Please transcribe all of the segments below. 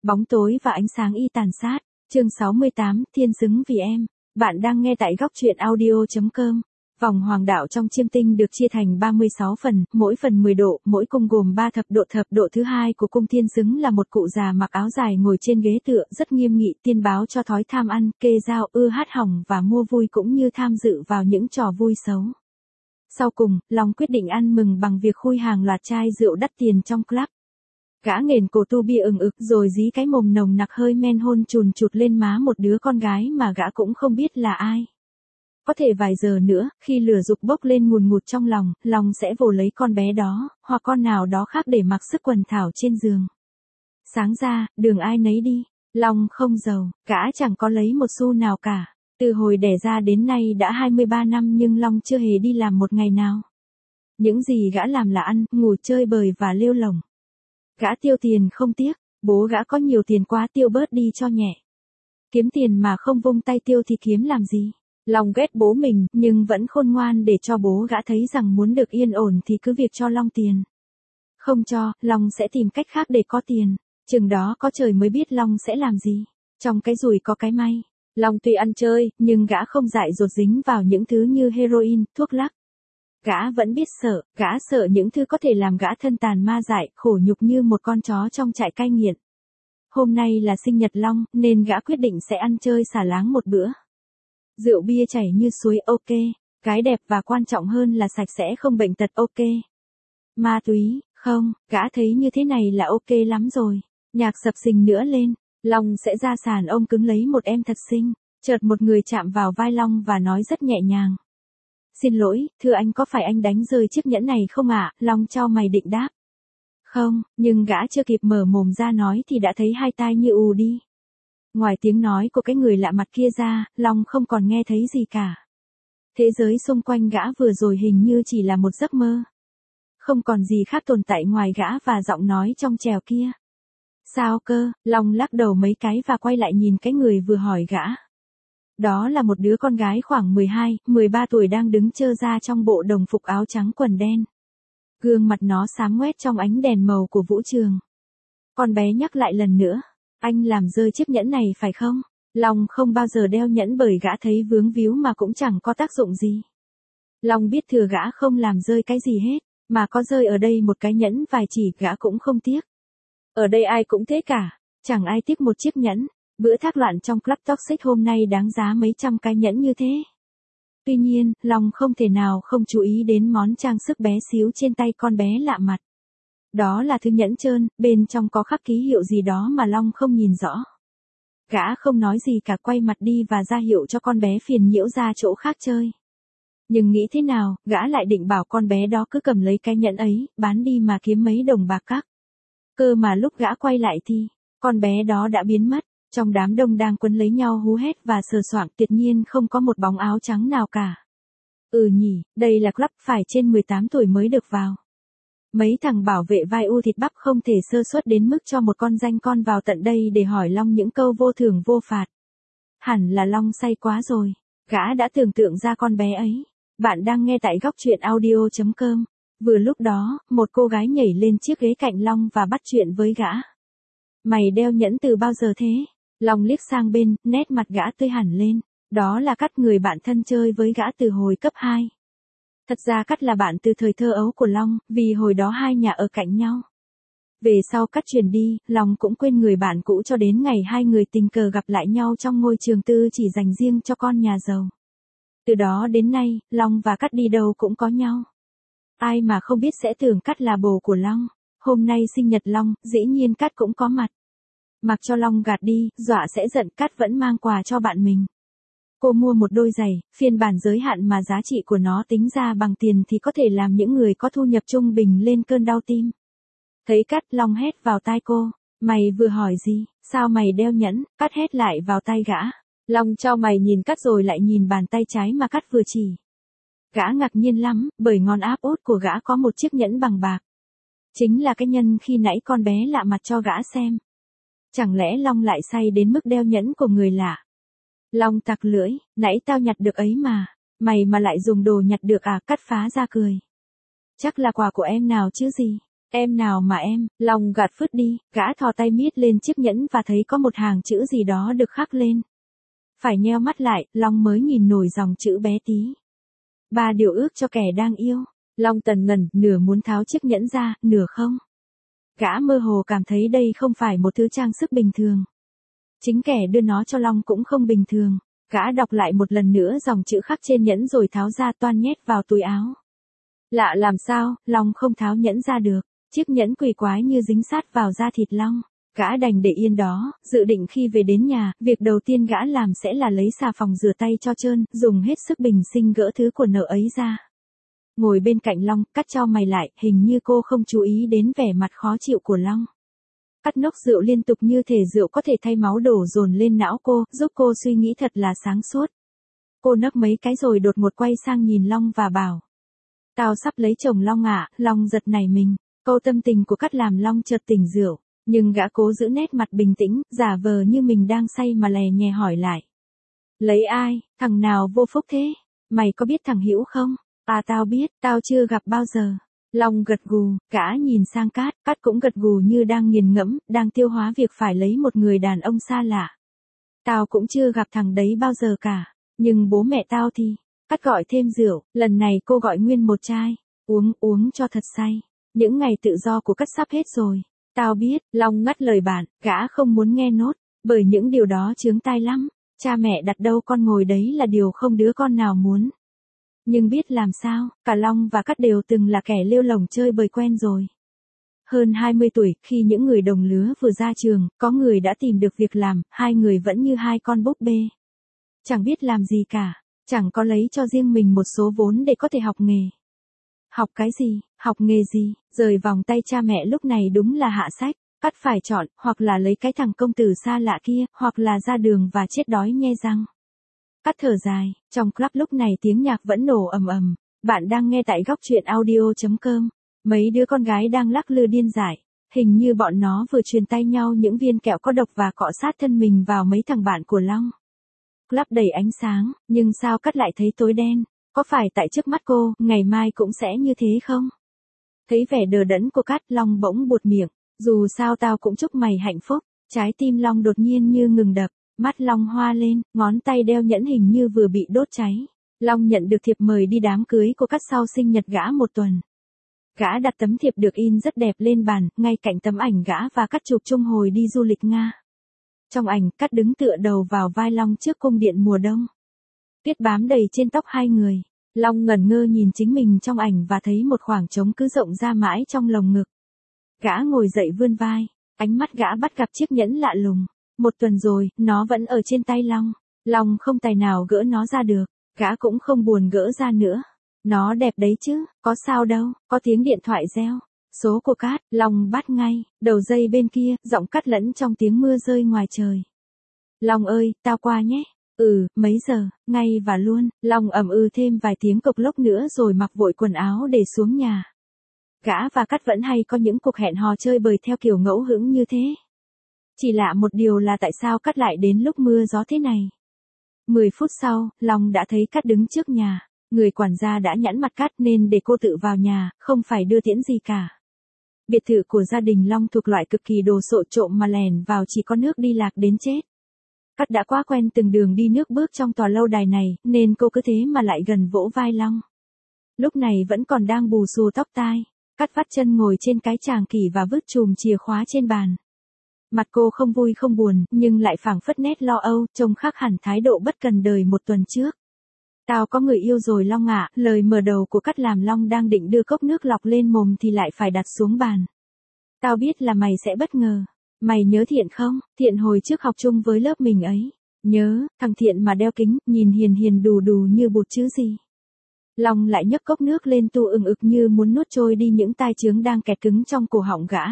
Bóng tối và ánh sáng y tàn sát. Chương 68, Thiên xứng vì em. Bạn đang nghe tại góc truyện audio.com. Vòng hoàng đạo trong chiêm tinh được chia thành 36 phần, mỗi phần 10 độ, mỗi cung gồm 3 thập độ. Thập độ thứ hai của cung thiên xứng là một cụ già mặc áo dài ngồi trên ghế tựa, rất nghiêm nghị, tiên báo cho thói tham ăn, kê dao, ưa hát hỏng và mua vui cũng như tham dự vào những trò vui xấu. Sau cùng, Long quyết định ăn mừng bằng việc khui hàng loạt chai rượu đắt tiền trong club. Gã nghển cổ tu bia ừng ực rồi dí cái mồm nồng nặc hơi men hôn chùn chụt lên má một đứa con gái mà gã cũng không biết là ai. Có thể vài giờ nữa, khi lửa dục bốc lên ngùn ngụt trong lòng, Long sẽ vồ lấy con bé đó, hoặc con nào đó khác để mặc sức quần thảo trên giường. Sáng ra, đường ai nấy đi. Long không giàu, gã chẳng có lấy một xu nào cả. Từ hồi đẻ ra đến nay đã 23 năm nhưng Long chưa hề đi làm một ngày nào. Những gì gã làm là ăn, ngủ, chơi bời và lêu lổng. Gã tiêu tiền không tiếc, bố gã có nhiều tiền quá tiêu bớt đi cho nhẹ. Kiếm tiền mà không vung tay tiêu thì kiếm làm gì? Long ghét bố mình, nhưng vẫn khôn ngoan để cho bố gã thấy rằng muốn được yên ổn thì cứ việc cho Long tiền. Không cho, Long sẽ tìm cách khác để có tiền. Chừng đó có trời mới biết Long sẽ làm gì. Trong cái rủi có cái may. Long tuy ăn chơi, nhưng gã không dại dột dính vào những thứ như heroin, thuốc lắc. Gã vẫn biết sợ, gã sợ những thứ có thể làm gã thân tàn ma dại, khổ nhục như một con chó trong trại cai nghiện. Hôm nay là sinh nhật Long, nên gã quyết định sẽ ăn chơi xả láng một bữa. Rượu bia chảy như suối, ok. Gái đẹp và quan trọng hơn là sạch sẽ không bệnh tật, ok. Ma túy, không, gã thấy như thế này là ok lắm rồi. Nhạc sập sình nữa lên, Long sẽ ra sàn ôm cứng lấy một em thật xinh. Chợt một người chạm vào vai Long và nói rất nhẹ nhàng. Xin lỗi, thưa anh, có phải anh đánh rơi chiếc nhẫn này không ạ? Long chau mày định đáp. Không, nhưng gã chưa kịp mở mồm ra nói thì đã thấy hai tai như ù đi. Ngoài tiếng nói của cái người lạ mặt kia ra, Long không còn nghe thấy gì cả. Thế giới xung quanh gã vừa rồi hình như chỉ là một giấc mơ. Không còn gì khác tồn tại ngoài gã và giọng nói trong trèo kia. Sao cơ? Long lắc đầu mấy cái và quay lại nhìn cái người vừa hỏi gã. Đó là một đứa con gái khoảng 12, 13 tuổi đang đứng trơ ra trong bộ đồng phục áo trắng quần đen. Gương mặt nó xám ngoét trong ánh đèn màu của vũ trường. Con bé nhắc lại lần nữa. Anh làm rơi chiếc nhẫn này phải không? Long không bao giờ đeo nhẫn bởi gã thấy vướng víu mà cũng chẳng có tác dụng gì. Long biết thừa gã không làm rơi cái gì hết, mà có rơi ở đây một cái nhẫn vài chỉ gã cũng không tiếc. Ở đây ai cũng thế cả, chẳng ai tiếc một chiếc nhẫn. Bữa thác loạn trong club toxic hôm nay đáng giá mấy trăm cái nhẫn như thế. Tuy nhiên, Long không thể nào không chú ý đến món trang sức bé xíu trên tay con bé lạ mặt. Đó là thứ nhẫn trơn, bên trong có khắc ký hiệu gì đó mà Long không nhìn rõ. Gã không nói gì cả, quay mặt đi và ra hiệu cho con bé phiền nhiễu ra chỗ khác chơi. Nhưng nghĩ thế nào, gã lại định bảo con bé đó cứ cầm lấy cái nhẫn ấy, bán đi mà kiếm mấy đồng bạc các. Cơ mà lúc gã quay lại thì, con bé đó đã biến mất. Trong đám đông đang quấn lấy nhau hú hét và sờ soạng, tuyệt nhiên không có một bóng áo trắng nào cả. Nhỉ, đây là club phải trên 18 tuổi mới được vào. Mấy thằng bảo vệ vai u thịt bắp không thể sơ suất đến mức cho một con danh con vào tận đây để hỏi Long những câu vô thưởng vô phạt. Hẳn là Long say quá rồi. Gã đã tưởng tượng ra con bé ấy. Bạn đang nghe tại góc truyện audio.com. Vừa lúc đó, một cô gái nhảy lên chiếc ghế cạnh Long và bắt chuyện với gã. Mày đeo nhẫn từ bao giờ thế? Long liếc sang bên, nét mặt gã tươi hẳn lên. Đó là Cắt, người bạn thân chơi với gã từ hồi cấp 2. Thật ra Cắt là bạn từ thời thơ ấu của Long, vì hồi đó hai nhà ở cạnh nhau. Về sau Cắt chuyển đi, Long cũng quên người bạn cũ cho đến ngày hai người tình cờ gặp lại nhau trong ngôi trường tư chỉ dành riêng cho con nhà giàu. Từ đó đến nay, Long và Cắt đi đâu cũng có nhau. Ai mà không biết sẽ tưởng Cắt là bồ của Long. Hôm nay sinh nhật Long, dĩ nhiên Cắt cũng có mặt. Mặc cho Long gạt đi, dọa sẽ giận, Cắt vẫn mang quà cho bạn mình. Cô mua một đôi giày, phiên bản giới hạn mà giá trị của nó tính ra bằng tiền thì có thể làm những người có thu nhập trung bình lên cơn đau tim. Thấy Cắt, Long hét vào tai cô. Mày vừa hỏi gì? Sao mày đeo nhẫn? Cắt hét lại vào tai gã. Long chau mày nhìn Cắt rồi lại nhìn bàn tay trái mà Cắt vừa chỉ. Gã ngạc nhiên lắm, bởi ngón áp út của gã có một chiếc nhẫn bằng bạc. Chính là cái nhân khi nãy con bé lạ mặt cho gã xem. Chẳng lẽ Long lại say đến mức đeo nhẫn của người lạ? Long tặc lưỡi, nãy tao nhặt được ấy mà. Mày mà lại dùng đồ nhặt được à? Cắt phá ra cười. Chắc là quà của em nào chứ gì. Em nào mà em, Long gạt phứt đi, gã thò tay miết lên chiếc nhẫn và thấy có một hàng chữ gì đó được khắc lên. Phải nheo mắt lại, Long mới nhìn nổi dòng chữ bé tí. 3 điều ước cho kẻ đang yêu. Long tần ngần, nửa muốn tháo chiếc nhẫn ra, nửa không. Gã mơ hồ cảm thấy đây không phải một thứ trang sức bình thường. Chính kẻ đưa nó cho Long cũng không bình thường. Gã đọc lại một lần nữa dòng chữ khắc trên nhẫn rồi tháo ra toan nhét vào túi áo. Lạ làm sao, Long không tháo nhẫn ra được. Chiếc nhẫn quỷ quái như dính sát vào da thịt Long. Gã đành để yên đó, dự định khi về đến nhà, việc đầu tiên gã làm sẽ là lấy xà phòng rửa tay cho trơn, dùng hết sức bình sinh gỡ thứ của nợ ấy ra. Ngồi bên cạnh Long, Cát chau mày lại, hình như cô không chú ý đến vẻ mặt khó chịu của Long. Cát nốc rượu liên tục như thể rượu có thể thay máu đổ dồn lên não cô, giúp cô suy nghĩ thật là sáng suốt. Cô nấc mấy cái rồi đột ngột quay sang nhìn Long và bảo. Tao sắp lấy chồng Long ạ. Long giật nảy mình. Câu tâm tình của Cát làm Long chợt tỉnh rượu. Nhưng gã cố giữ nét mặt bình tĩnh, giả vờ như mình đang say mà lè nhè hỏi lại. Lấy ai, thằng nào vô phúc thế? Mày có biết thằng Hữu không? À tao biết, tao chưa gặp bao giờ. Long gật gù, gã nhìn sang Cát, Cát cũng gật gù như đang nghiền ngẫm, đang tiêu hóa việc phải lấy một người đàn ông xa lạ. Tao cũng chưa gặp thằng đấy bao giờ cả, nhưng bố mẹ tao thì. Cát gọi thêm rượu, lần này cô gọi nguyên một chai, uống cho thật say. Những ngày tự do của Cát sắp hết rồi. Tao biết, Long ngắt lời bạn, gã không muốn nghe nốt, bởi những điều đó chướng tai lắm. Cha mẹ đặt đâu con ngồi đấy là điều không đứa con nào muốn. Nhưng biết làm sao, cả Long và Cát đều từng là kẻ lêu lổng chơi bời quen rồi. Hơn 20 tuổi, khi những người đồng lứa vừa ra trường, có người đã tìm được việc làm, hai người vẫn như hai con búp bê. Chẳng biết làm gì cả, chẳng có lấy cho riêng mình một số vốn để có thể học nghề. Học cái gì, học nghề gì, rời vòng tay cha mẹ lúc này đúng là hạ sách. Cát phải chọn, hoặc là lấy cái thằng công tử xa lạ kia, hoặc là ra đường và chết đói nhe răng. Cát thở dài, trong club lúc này tiếng nhạc vẫn nổ ầm ầm. Bạn đang nghe tại góc truyện audio.com. Mấy đứa con gái đang lắc lư điên dại. Hình như bọn nó vừa truyền tay nhau những viên kẹo có độc và cọ sát thân mình vào mấy thằng bạn của Long. Club đầy ánh sáng, nhưng sao Cát lại thấy tối đen? Có phải tại trước mắt cô, ngày mai cũng sẽ như thế không? Thấy vẻ đờ đẫn của Cát, Long bỗng buột miệng. Dù sao tao cũng chúc mày hạnh phúc. Trái tim Long đột nhiên như ngừng đập. Mắt Long hoa lên, ngón tay đeo nhẫn hình như vừa bị đốt cháy. Long nhận được thiệp mời đi đám cưới của Cát sau sinh nhật gã một tuần. Gã đặt tấm thiệp được in rất đẹp lên bàn, ngay cạnh tấm ảnh gã và Cát chụp chung hồi đi du lịch Nga. Trong ảnh, Cát đứng tựa đầu vào vai Long trước cung điện mùa đông. Tuyết bám đầy trên tóc hai người. Long ngẩn ngơ nhìn chính mình trong ảnh và thấy một khoảng trống cứ rộng ra mãi trong lồng ngực. Gã ngồi dậy vươn vai, ánh mắt gã bắt gặp chiếc nhẫn lạ lùng. Một tuần rồi, nó vẫn ở trên tay Long. Long không tài nào gỡ nó ra được, gã cũng không buồn gỡ ra nữa. Nó đẹp đấy chứ, có sao đâu, có tiếng điện thoại reo. Số của Cát, Long bắt ngay, đầu dây bên kia, giọng Cát lẫn trong tiếng mưa rơi ngoài trời. Long ơi, tao qua nhé. Mấy giờ, ngay và luôn. Long ầm thêm vài tiếng cộc lốc nữa rồi mặc vội quần áo để xuống nhà. Gã và Cát vẫn hay có những cuộc hẹn hò chơi bời theo kiểu ngẫu hứng như thế. Chỉ lạ một điều là tại sao Cát lại đến lúc mưa gió thế này. 10 phút sau, Long đã thấy Cát đứng trước nhà. Người quản gia đã nhẵn mặt Cát nên để cô tự vào nhà, không phải đưa tiễn gì cả. Biệt thự của gia đình Long thuộc loại cực kỳ đồ sộ trộm mà lèn vào chỉ có nước đi lạc đến chết. Cát đã quá quen từng đường đi nước bước trong tòa lâu đài này, nên cô cứ thế mà lại gần vỗ vai Long. Lúc này vẫn còn đang bù xù tóc tai. Cát vắt chân ngồi trên cái chàng kỷ và vứt chùm chìa khóa trên bàn. Mặt cô không vui không buồn, nhưng lại phảng phất nét lo âu, trông khác hẳn thái độ bất cần đời một tuần trước. Tao có người yêu rồi Long ạ. Lời mở đầu của Cát làm Long đang định đưa cốc nước lọc lên mồm thì lại phải đặt xuống bàn. Tao biết là mày sẽ bất ngờ. Mày nhớ Thiện không? Thiện hồi trước học chung với lớp mình ấy. Nhớ, thằng Thiện mà đeo kính, nhìn hiền hiền đù đù như bụt chứ gì. Long lại nhấc cốc nước lên tu ừng ực như muốn nuốt trôi đi những tai chướng đang kẹt cứng trong cổ họng gã.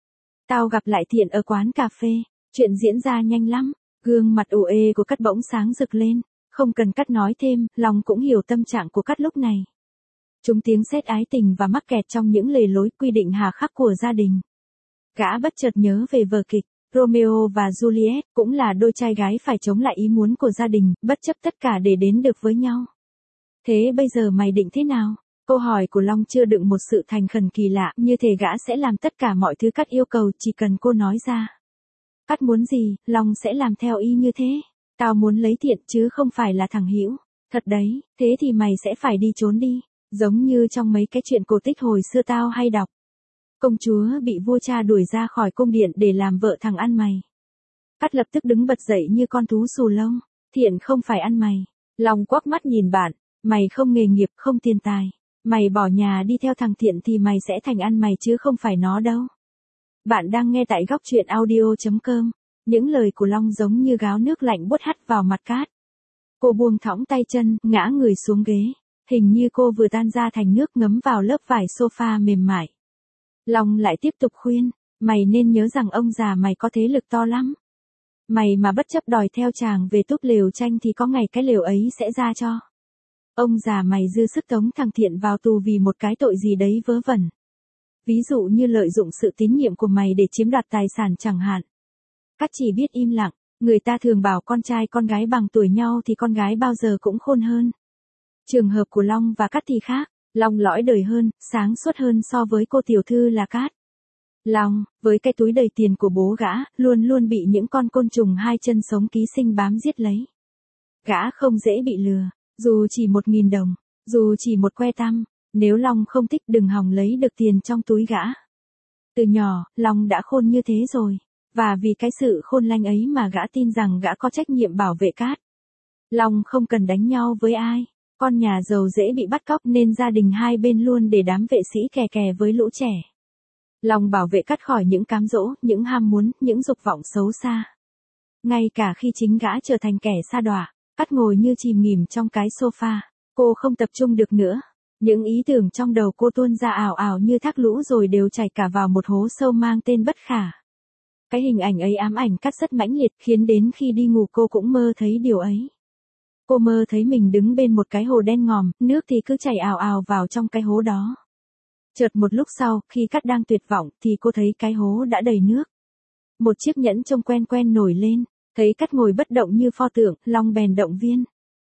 Tao gặp lại Thiện ở quán cà phê. Chuyện diễn ra nhanh lắm. Gương mặt ủ ê của Cát bỗng sáng rực lên. Không cần Cát nói thêm, Long cũng hiểu tâm trạng của Cát lúc này. Chúng tiếng sét ái tình và mắc kẹt trong những lề lối quy định hà khắc của gia đình. Gã bất chợt nhớ về vở kịch, Romeo và Juliet, cũng là đôi trai gái phải chống lại ý muốn của gia đình, bất chấp tất cả để đến được với nhau. Thế bây giờ mày định thế nào? Câu hỏi của Long chưa đựng một sự thành khẩn kỳ lạ, như thể gã sẽ làm tất cả mọi thứ Cát yêu cầu chỉ cần cô nói ra. Cát muốn gì, Long sẽ làm theo y như thế. Tao muốn lấy Thiện chứ không phải là thằng Hữu. Thật đấy, thế thì mày sẽ phải đi trốn đi. Giống như trong mấy cái chuyện cổ tích hồi xưa tao hay đọc. Công chúa bị vua cha đuổi ra khỏi cung điện để làm vợ thằng ăn mày. Cát lập tức đứng bật dậy như con thú xù lông. Thiện không phải ăn mày. Long quắc mắt nhìn bạn. Mày không nghề nghiệp, không tiền tài. Mày bỏ nhà đi theo thằng Thiện thì mày sẽ thành ăn mày chứ không phải nó đâu. Bạn đang nghe tại góc truyện audio.com. Những lời của Long giống như gáo nước lạnh buốt hắt vào mặt Cát. Cô buông thõng tay chân, ngã người xuống ghế. Hình như cô vừa tan ra thành nước ngấm vào lớp vải sofa mềm mại. Long lại tiếp tục khuyên, mày nên nhớ rằng ông già mày có thế lực to lắm. Mày mà bất chấp đòi theo chàng về túp lều tranh thì có ngày cái lều ấy sẽ ra cho. Ông già mày dư sức tống thằng Thiện vào tù vì một cái tội gì đấy vớ vẩn. Ví dụ như lợi dụng sự tín nhiệm của mày để chiếm đoạt tài sản chẳng hạn. Cát chỉ biết im lặng, người ta thường bảo con trai con gái bằng tuổi nhau thì con gái bao giờ cũng khôn hơn. Trường hợp của Long và Cát thì khác, Long lõi đời hơn, sáng suốt hơn so với cô tiểu thư là Cát. Long, với cái túi đầy tiền của bố gã, luôn luôn bị những con côn trùng hai chân sống ký sinh bám giết lấy. Gã không dễ bị lừa, dù chỉ 1.000 đồng, dù chỉ một que tăm, nếu Long không thích đừng hòng lấy được tiền trong túi gã. Từ nhỏ, Long đã khôn như thế rồi, và vì cái sự khôn lanh ấy mà gã tin rằng gã có trách nhiệm bảo vệ Cát. Long không cần đánh nhau với ai, con nhà giàu dễ bị bắt cóc nên gia đình hai bên luôn để đám vệ sĩ kè kè với lũ trẻ. Long bảo vệ Cát khỏi những cám dỗ, những ham muốn, những dục vọng xấu xa. Ngay cả khi chính gã trở thành kẻ sa đọa, Cát ngồi như chìm nghỉm trong cái sofa, cô không tập trung được nữa. Những ý tưởng trong đầu cô tuôn ra ào ào như thác lũ rồi đều chảy cả vào một hố sâu mang tên bất khả. Cái hình ảnh ấy ám ảnh Cát rất mãnh liệt khiến đến khi đi ngủ cô cũng mơ thấy điều ấy. Cô mơ thấy mình đứng bên một cái hồ đen ngòm, nước thì cứ chảy ào ào vào trong cái hố đó. Chợt một lúc sau, khi Cát đang tuyệt vọng thì cô thấy cái hố đã đầy nước. Một chiếc nhẫn trông quen quen nổi lên, thấy Cát ngồi bất động như pho tượng, Long bèn động viên.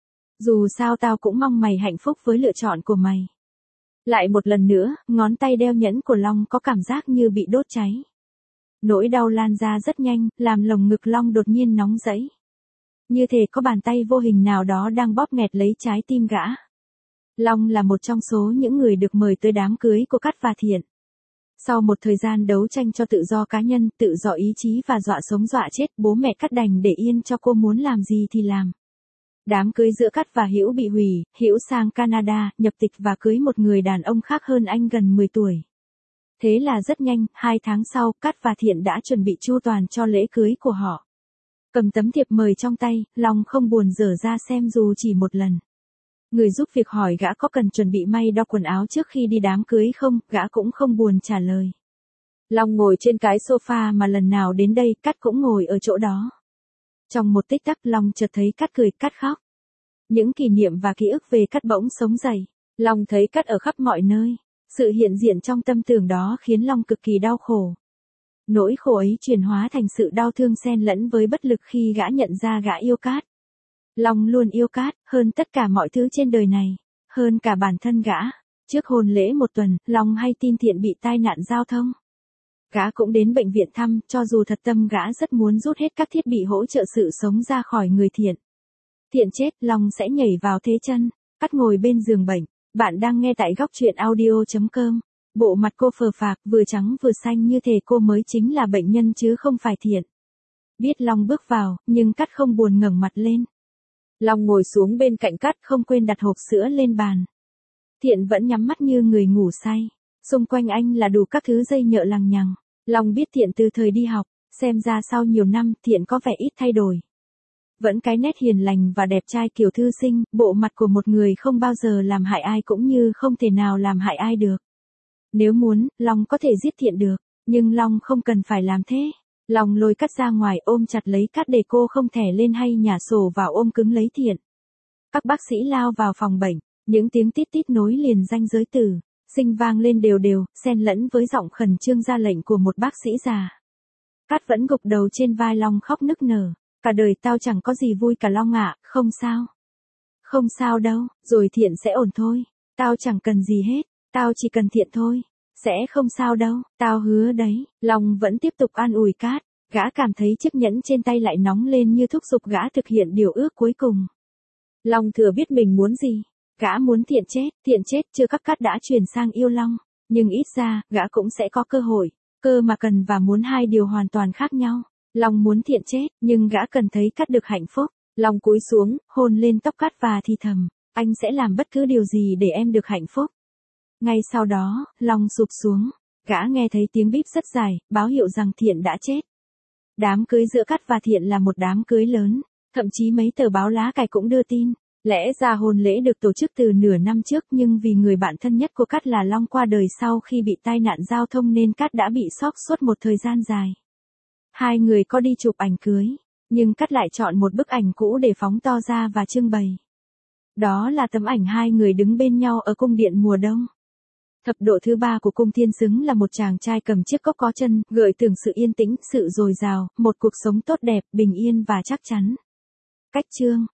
Dù sao tao cũng mong mày hạnh phúc với lựa chọn của mày. Lại một lần nữa, ngón tay đeo nhẫn của Long có cảm giác như bị đốt cháy. Nỗi đau lan ra rất nhanh, làm lồng ngực Long đột nhiên nóng rẫy. Như thể có bàn tay vô hình nào đó đang bóp nghẹt lấy trái tim gã. Long là một trong số những người được mời tới đám cưới của Cát và Thiện. Sau một thời gian đấu tranh cho tự do cá nhân, tự do ý chí và dọa sống dọa chết, bố mẹ Cát đành để yên cho cô muốn làm gì thì làm. Đám cưới giữa Cát và Hữu bị hủy, Hữu sang Canada, nhập tịch và cưới một người đàn ông khác hơn anh gần 10 tuổi. Thế là rất nhanh, 2 tháng sau, Cát và Thiện đã chuẩn bị chu toàn cho lễ cưới của họ. Cầm tấm thiệp mời trong tay, Long không buồn dở ra xem dù chỉ một lần. Người giúp việc hỏi gã có cần chuẩn bị may đo quần áo trước khi đi đám cưới không, gã cũng không buồn trả lời. Long ngồi trên cái sofa mà lần nào đến đây, Cát cũng ngồi ở chỗ đó. Trong một tích tắc Long chợt thấy Cát cười, Cát khóc. Những kỷ niệm và ký ức về Cát bỗng sống dậy. Long thấy Cát ở khắp mọi nơi. Sự hiện diện trong tâm tưởng đó khiến Long cực kỳ đau khổ. Nỗi khổ ấy chuyển hóa thành sự đau thương xen lẫn với bất lực khi gã nhận ra gã yêu Cát. Long luôn yêu Cát, hơn tất cả mọi thứ trên đời này, hơn cả bản thân gã. Trước hôn lễ một tuần, Long hay tin Thiện bị tai nạn giao thông. Gã cũng đến bệnh viện thăm, cho dù thật tâm gã rất muốn rút hết các thiết bị hỗ trợ sự sống ra khỏi người Thiện. Thiện chết, Long sẽ nhảy vào thế chân. Cát ngồi bên giường bệnh. Bạn đang nghe tại góc truyện audio.com. Bộ mặt cô phờ phạc, vừa trắng vừa xanh như thể cô mới chính là bệnh nhân chứ không phải Thiện. Biết Long bước vào, nhưng Cát không buồn ngẩng mặt lên. Long ngồi xuống bên cạnh Cát không quên đặt hộp sữa lên bàn. Thiện vẫn nhắm mắt như người ngủ say. Xung quanh anh là đủ các thứ dây nhợ lằng nhằng. Long biết Thiện từ thời đi học, xem ra sau nhiều năm Thiện có vẻ ít thay đổi. Vẫn cái nét hiền lành và đẹp trai kiểu thư sinh, bộ mặt của một người không bao giờ làm hại ai cũng như không thể nào làm hại ai được. Nếu muốn, Long có thể giết Thiện được, nhưng Long không cần phải làm thế. Long lôi Cát ra ngoài ôm chặt lấy Cát để cô không thẻ lên hay nhả sổ vào ôm cứng lấy Thiện. Các bác sĩ lao vào phòng bệnh, những tiếng tít tít nối liền ranh giới tử, sinh vang lên đều đều, xen lẫn với giọng khẩn trương ra lệnh của một bác sĩ già. Cát vẫn gục đầu trên vai Long khóc nức nở. Cả đời tao chẳng có gì vui cả Long ạ, không sao. Không sao đâu, rồi Thiện sẽ ổn thôi. Tao chẳng cần gì hết, tao chỉ cần thiện thôi. Sẽ không sao đâu, tao hứa đấy. Long vẫn tiếp tục an ủi Cát, gã cảm thấy chiếc nhẫn trên tay lại nóng lên như thúc giục gã thực hiện điều ước cuối cùng. Long thừa biết mình muốn gì, gã muốn thiện chết chưa các Cát đã chuyển sang yêu Long, nhưng ít ra, gã cũng sẽ có cơ hội, cơ mà cần và muốn hai điều hoàn toàn khác nhau. Long muốn thiện chết, nhưng gã cần thấy Cát được hạnh phúc. Long cúi xuống, hôn lên tóc Cát và thì thầm, anh sẽ làm bất cứ điều gì để em được hạnh phúc. Ngay sau đó, Long sụp xuống, gã nghe thấy tiếng bíp rất dài, báo hiệu rằng Thiện đã chết. Đám cưới giữa Cát và Thiện là một đám cưới lớn, thậm chí mấy tờ báo lá cải cũng đưa tin. Lẽ ra hôn lễ được tổ chức từ nửa năm trước nhưng vì người bạn thân nhất của Cát là Long qua đời sau khi bị tai nạn giao thông nên Cát đã bị sốc suốt một thời gian dài. Hai người có đi chụp ảnh cưới, nhưng Cát lại chọn một bức ảnh cũ để phóng to ra và trưng bày. Đó là tấm ảnh hai người đứng bên nhau ở cung điện mùa đông. Thập độ thứ 3 của cung thiên xứng là một chàng trai cầm chiếc cốc có chân, gợi tưởng sự yên tĩnh, sự dồi dào, một cuộc sống tốt đẹp, bình yên và chắc chắn. Cách chương